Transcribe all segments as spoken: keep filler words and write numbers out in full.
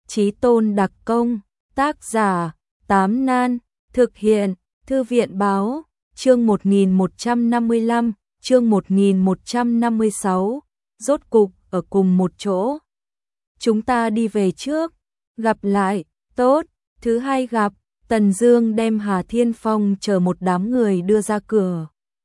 Chí Tôn đặc công, tác giả, Tám Nan, thực hiện, Thư viện báo, chương một nghìn một trăm năm mươi lăm, chương một nghìn một trăm năm mươi sáu, rốt cục, ở cùng một chỗ. Chúng ta đi về trước, gặp lại, tốt, thứ hai gặp, Tần Dương đem Hà Thiên Phong chờ một đám người đưa ra cửa.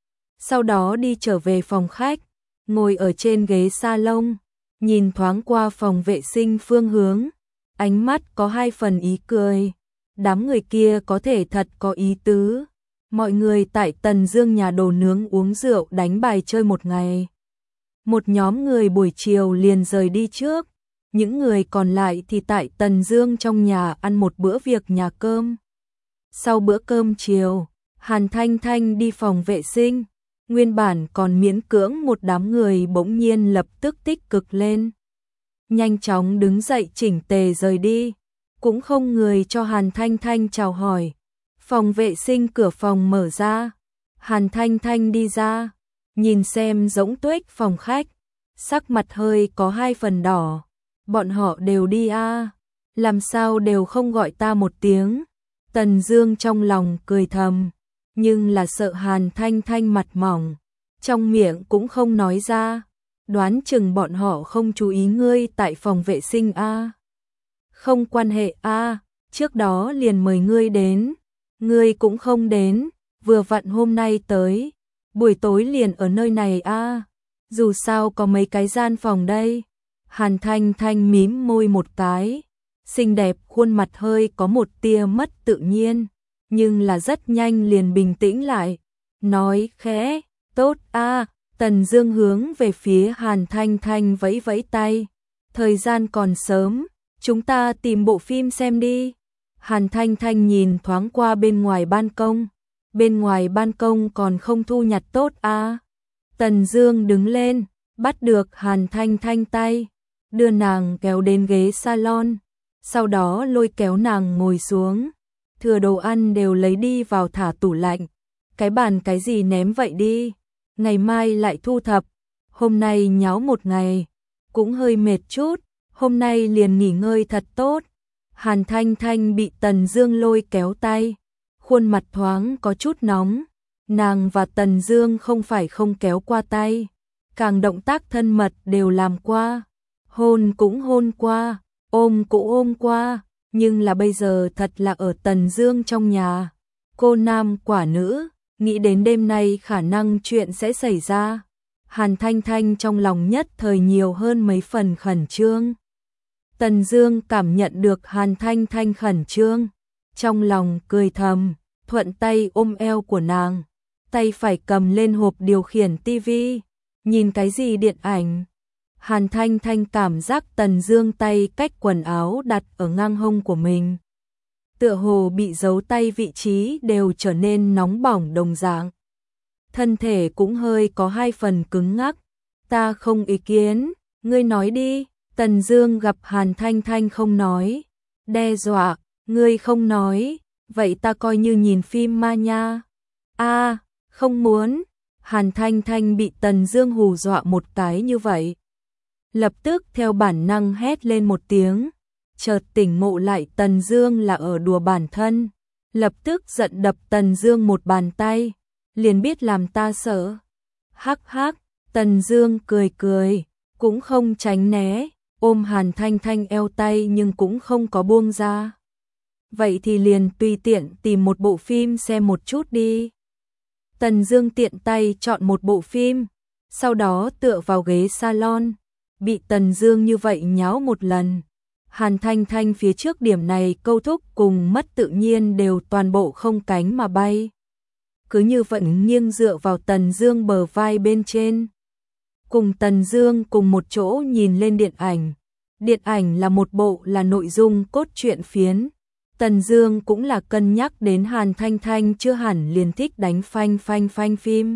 Sau đó đi trở về phòng khách, ngồi ở trên ghế salon, nhìn thoáng qua phòng vệ sinh phương hướng, ánh mắt có hai phần ý cười. Đám người kia có thể thật có ý tứ. Mọi người tại Tần Dương nhà đồ nướng uống rượu đánh bài chơi một ngày. Một nhóm người buổi chiều liền rời đi trước, những người còn lại thì tại Tần Dương trong nhà ăn một bữa việc nhà cơm. Sau bữa cơm chiều, Hàn Thanh Thanh đi phòng vệ sinh, nguyên bản còn miễn cưỡng một đám người bỗng nhiên lập tức tích cực lên. Nhanh chóng đứng dậy chỉnh tề rời đi, cũng không người cho Hàn Thanh Thanh chào hỏi. Phòng vệ sinh cửa phòng mở ra, Hàn Thanh Thanh đi ra, nhìn xem rỗng tuếch phòng khách, sắc mặt hơi có hai phần đỏ. Bọn họ đều đi a, à, làm sao đều không gọi ta một tiếng. Tần Dương trong lòng cười thầm, nhưng là sợ Hàn Thanh Thanh mặt mỏng, trong miệng cũng không nói ra. Đoán chừng bọn họ không chú ý ngươi tại phòng vệ sinh a. À. Không quan hệ a, à, trước đó liền mời ngươi đến, ngươi cũng không đến, vừa vặn hôm nay tới, buổi tối liền ở nơi này a, à. Dù sao có mấy cái gian phòng đây. Hàn Thanh Thanh mím môi một cái, xinh đẹp khuôn mặt hơi có một tia mất tự nhiên, nhưng là rất nhanh liền bình tĩnh lại, nói khẽ, tốt a. À. Tần Dương hướng về phía Hàn Thanh Thanh vẫy vẫy tay, thời gian còn sớm, chúng ta tìm bộ phim xem đi. Hàn Thanh Thanh nhìn thoáng qua bên ngoài ban công, bên ngoài ban công còn không thu nhặt tốt a. À. Tần Dương đứng lên, bắt được Hàn Thanh Thanh tay, đưa nàng kéo đến ghế salon, sau đó lôi kéo nàng ngồi xuống, thừa đồ ăn đều lấy đi vào thả tủ lạnh, cái bàn cái gì ném vậy đi, ngày mai lại thu thập, hôm nay nháo một ngày, cũng hơi mệt chút, hôm nay liền nghỉ ngơi thật tốt. Hàn Thanh Thanh bị Tần Dương lôi kéo tay, khuôn mặt thoáng có chút nóng, nàng và Tần Dương không phải không kéo qua tay, càng động tác thân mật đều làm qua, hôn cũng hôn qua, ôm cũng ôm qua, nhưng là bây giờ thật là ở Tần Dương trong nhà, cô nam quả nữ, nghĩ đến đêm nay khả năng chuyện sẽ xảy ra, Hàn Thanh Thanh trong lòng nhất thời nhiều hơn mấy phần khẩn trương. Tần Dương cảm nhận được Hàn Thanh Thanh khẩn trương, trong lòng cười thầm, thuận tay ôm eo của nàng, tay phải cầm lên hộp điều khiển tivi, nhìn cái gì điện ảnh. Hàn Thanh Thanh cảm giác Tần Dương tay cách quần áo đặt ở ngang hông của mình, tựa hồ bị giấu tay vị trí đều trở nên nóng bỏng đồng dạng. Thân thể cũng hơi có hai phần cứng ngắc, ta không ý kiến, ngươi nói đi. Tần Dương gặp Hàn Thanh Thanh không nói, đe dọa, ngươi không nói, vậy ta coi như nhìn phim ma nha. A, à, không muốn. Hàn Thanh Thanh bị Tần Dương hù dọa một cái như vậy, lập tức theo bản năng hét lên một tiếng, chợt tỉnh ngộ lại Tần Dương là ở đùa bản thân, lập tức giận đập Tần Dương một bàn tay, liền biết làm ta sợ. Hắc hắc, Tần Dương cười cười, cũng không tránh né, ôm Hàn Thanh Thanh eo tay nhưng cũng không có buông ra. Vậy thì liền tùy tiện tìm một bộ phim xem một chút đi. Tần Dương tiện tay chọn một bộ phim, sau đó tựa vào ghế salon, bị Tần Dương như vậy nháo một lần. Hàn Thanh Thanh phía trước điểm này câu thúc cùng mất tự nhiên đều toàn bộ không cánh mà bay. Cứ như vậy nghiêng dựa vào Tần Dương bờ vai bên trên, cùng Tần Dương cùng một chỗ nhìn lên điện ảnh. Điện ảnh là một bộ là nội dung cốt truyện phiến. Tần Dương cũng là cân nhắc đến Hàn Thanh Thanh chưa hẳn liền thích đánh phanh phanh phanh phim.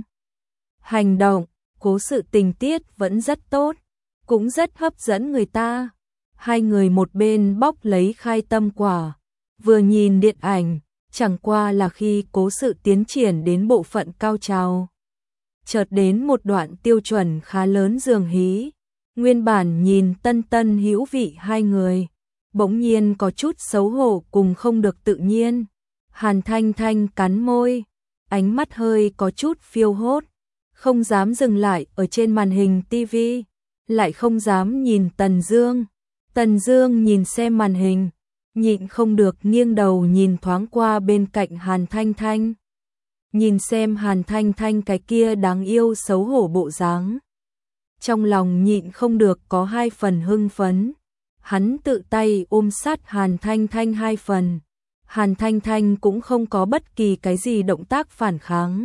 Hành động, cố sự tình tiết vẫn rất tốt, cũng rất hấp dẫn người ta. Hai người một bên bóc lấy khai tâm quả, vừa nhìn điện ảnh, chẳng qua là khi cố sự tiến triển đến bộ phận cao trào, chợt đến một đoạn tiêu chuẩn khá lớn dường hí. Nguyên bản nhìn tân tân hữu vị hai người, bỗng nhiên có chút xấu hổ cùng không được tự nhiên. Hàn Thanh Thanh cắn môi, ánh mắt hơi có chút phiêu hốt, không dám dừng lại ở trên màn hình tivi, lại không dám nhìn Tần Dương. Tần Dương nhìn xem màn hình, nhịn không được nghiêng đầu nhìn thoáng qua bên cạnh Hàn Thanh Thanh. Nhìn xem Hàn Thanh Thanh cái kia đáng yêu xấu hổ bộ dáng, trong lòng nhịn không được có hai phần hưng phấn. Hắn tự tay ôm sát Hàn Thanh Thanh hai phần. Hàn Thanh Thanh cũng không có bất kỳ cái gì động tác phản kháng.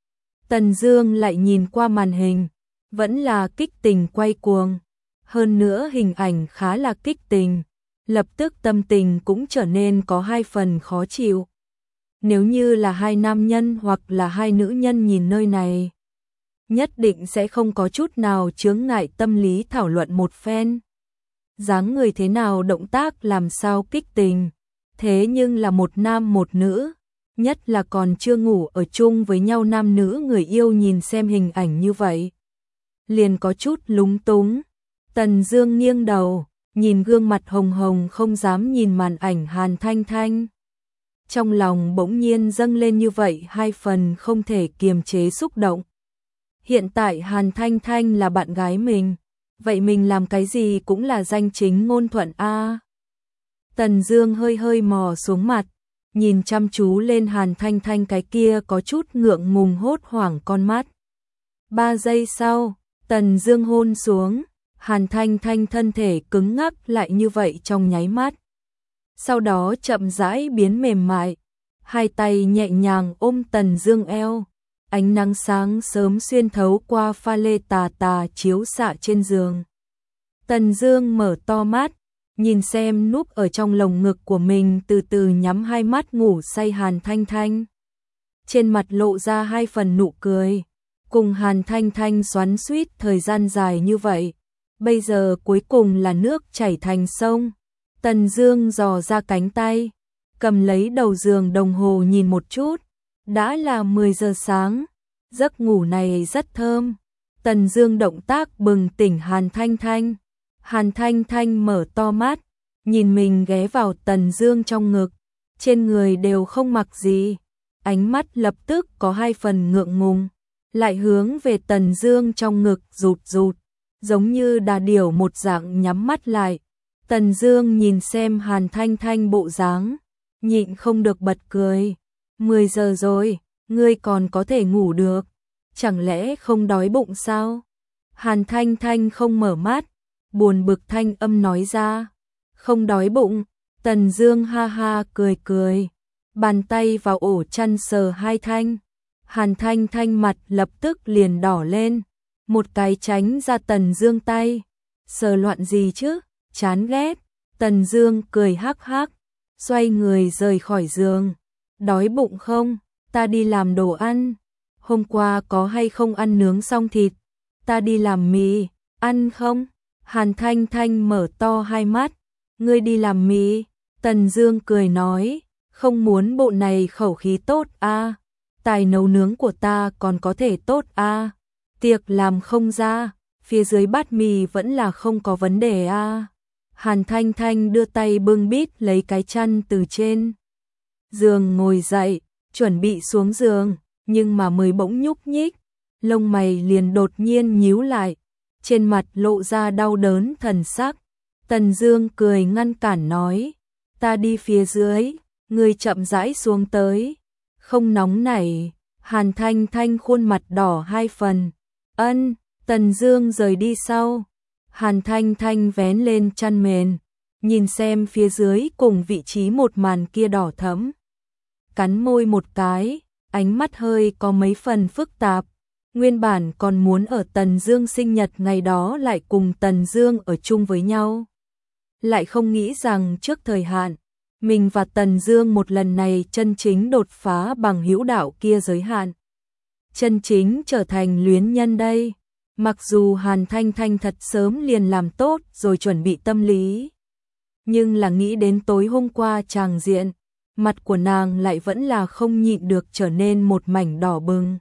Tần Dương lại nhìn qua màn hình, vẫn là kích tình quay cuồng. Hơn nữa hình ảnh khá là kích tình, lập tức tâm tình cũng trở nên có hai phần khó chịu. Nếu như là hai nam nhân hoặc là hai nữ nhân nhìn nơi này, nhất định sẽ không có chút nào chướng ngại tâm lý thảo luận một phen. Dáng người thế nào, động tác làm sao kích tình, thế nhưng là một nam một nữ, nhất là còn chưa ngủ ở chung với nhau nam nữ người yêu nhìn xem hình ảnh như vậy, liền có chút lúng túng. Tần Dương nghiêng đầu, nhìn gương mặt hồng hồng không dám nhìn màn ảnh Hàn Thanh Thanh. Trong lòng bỗng nhiên dâng lên như vậy hai phần không thể kiềm chế xúc động. Hiện tại Hàn Thanh Thanh là bạn gái mình, vậy mình làm cái gì cũng là danh chính ngôn thuận a. Tần Dương hơi hơi mò xuống mặt, nhìn chăm chú lên Hàn Thanh Thanh cái kia có chút ngượng ngùng hốt hoảng con mắt. Ba giây sau, Tần Dương hôn xuống, Hàn Thanh Thanh thân thể cứng ngắc lại như vậy trong nháy mắt. Sau đó chậm rãi biến mềm mại, hai tay nhẹ nhàng ôm Tần Dương eo. Ánh nắng sáng sớm xuyên thấu qua pha lê tà tà chiếu xạ trên giường. Tần Dương mở to mắt, nhìn xem núp ở trong lồng ngực của mình từ từ nhắm hai mắt ngủ say Hàn Thanh Thanh. Trên mặt lộ ra hai phần nụ cười, cùng Hàn Thanh Thanh xoắn xuýt thời gian dài như vậy, bây giờ cuối cùng là nước chảy thành sông. Tần Dương dò ra cánh tay, cầm lấy đầu giường đồng hồ nhìn một chút, đã là mười giờ sáng, giấc ngủ này rất thơm. Tần Dương động tác bừng tỉnh Hàn Thanh Thanh. Hàn Thanh Thanh mở to mắt, nhìn mình ghé vào Tần Dương trong ngực, trên người đều không mặc gì, ánh mắt lập tức có hai phần ngượng ngùng, lại hướng về Tần Dương trong ngực rụt rụt, giống như đà điểu một dạng nhắm mắt lại. Tần Dương nhìn xem Hàn Thanh Thanh bộ dáng, nhịn không được bật cười. mười giờ rồi, ngươi còn có thể ngủ được, chẳng lẽ không đói bụng sao? Hàn Thanh Thanh không mở mắt, buồn bực thanh âm nói ra. Không đói bụng. Tần Dương ha ha cười cười, bàn tay vào ổ chăn sờ hai thanh. Hàn Thanh Thanh mặt lập tức liền đỏ lên, một cái tránh ra Tần Dương tay. Sờ loạn gì chứ, chán ghét. Tần Dương cười hắc hắc, xoay người rời khỏi giường. Đói bụng không? Ta đi làm đồ ăn. Hôm qua có hay không ăn nướng xong thịt? Ta đi làm mì, ăn không? Hàn Thanh Thanh mở to hai mắt. Ngươi đi làm mì? Tần Dương cười nói, không muốn bộ này khẩu khí tốt a, à. Tài nấu nướng của ta còn có thể tốt a, à. Tiệc làm không ra, phía dưới bát mì vẫn là không có vấn đề a. À. Hàn Thanh Thanh đưa tay bưng bít lấy cái chăn từ trên giường ngồi dậy, chuẩn bị xuống giường, nhưng mà mới bỗng nhúc nhích, lông mày liền đột nhiên nhíu lại, trên mặt lộ ra đau đớn thần sắc. Tần Dương cười ngăn cản nói, ta đi phía dưới, ngươi chậm rãi xuống tới, không nóng nảy. Hàn Thanh Thanh khuôn mặt đỏ hai phần. Ân. Tần Dương rời đi sau, Hàn Thanh Thanh vén lên chăn mền, nhìn xem phía dưới cùng vị trí một màn kia đỏ thẫm, cắn môi một cái, ánh mắt hơi có mấy phần phức tạp. Nguyên bản còn muốn ở Tần Dương sinh nhật ngày đó lại cùng Tần Dương ở chung với nhau, lại không nghĩ rằng trước thời hạn, mình và Tần Dương một lần này chân chính đột phá bằng hữu đạo kia giới hạn, chân chính trở thành luyến nhân đây. Mặc dù Hàn Thanh Thanh thật sớm liền làm tốt rồi chuẩn bị tâm lý, nhưng là nghĩ đến tối hôm qua tràng diện, mặt của nàng lại vẫn là không nhịn được trở nên một mảnh đỏ bừng.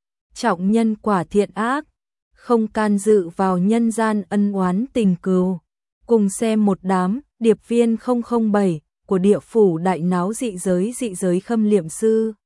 Trọng nhân quả thiện ác, không can dự vào nhân gian ân oán tình cừu, cùng xem một đám điệp viên không không bảy của địa phủ đại náo dị giới dị giới khâm liệm sư.